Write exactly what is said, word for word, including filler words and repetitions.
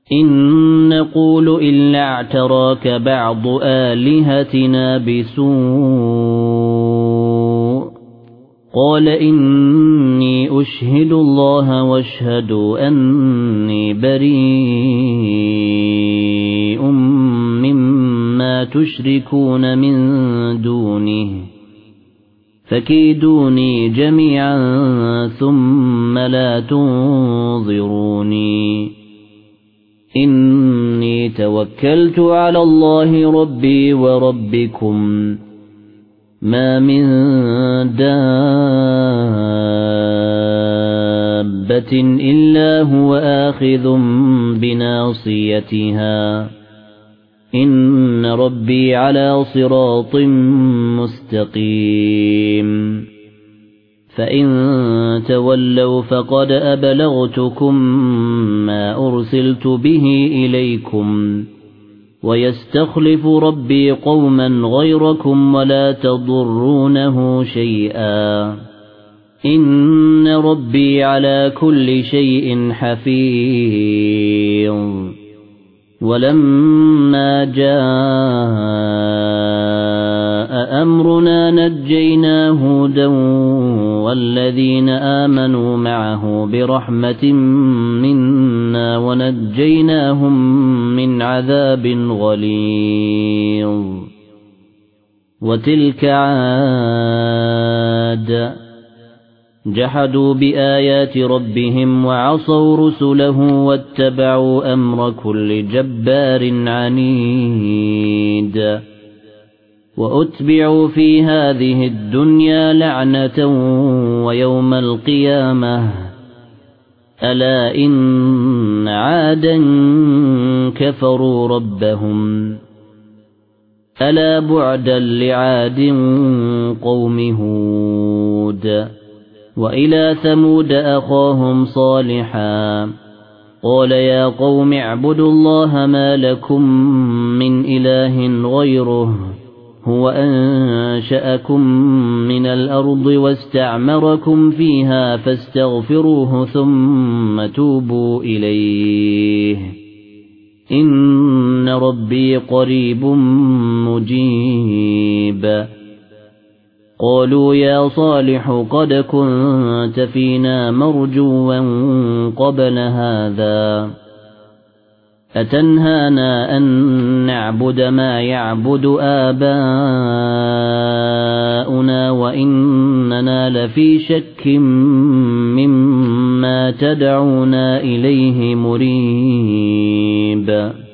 إن نقول إلا اعتراك بعض آلهتنا بسوء قال إني أشهد الله واشهدوا أني بريء مما تشركون من دونه فكيدوني جميعا ثم لا تنظروني إني توكلت على الله ربي وربكم ما من دابة إلا هو آخذ بناصيتها إن ربي على صراط مستقيم فإن تولوا فقد أبلغتكم ما أرسلت به إليكم ويستخلف ربي قوما غيركم ولا تضرونه شيئا إن ربي على كل شيء حفيظ ولما جاء أمرنا نجينا هودا والذين آمنوا معه برحمة منا ونجيناهم من عذاب غليظ وتلك عاد جحدوا بآيات ربهم وعصوا رسله واتبعوا أمر كل جبار عنيد وأتبعوا في هذه الدنيا لعنة ويوم القيامة ألا إن عادا كفروا ربهم ألا بعدا لعاد قوم هود وإلى ثمود أخاهم صالحا قال يا قوم اعبدوا الله ما لكم من إله غيره هو أنشأكم من الأرض واستعمركم فيها فاستغفروه ثم توبوا إليه إن ربي قريب مجيب قالوا يا صالح قد كنت فينا مرجوا قبل هذا أتنهانا أن نعبد ما يعبد آباؤنا وإننا لفي شك مما تدعونا إليه مريب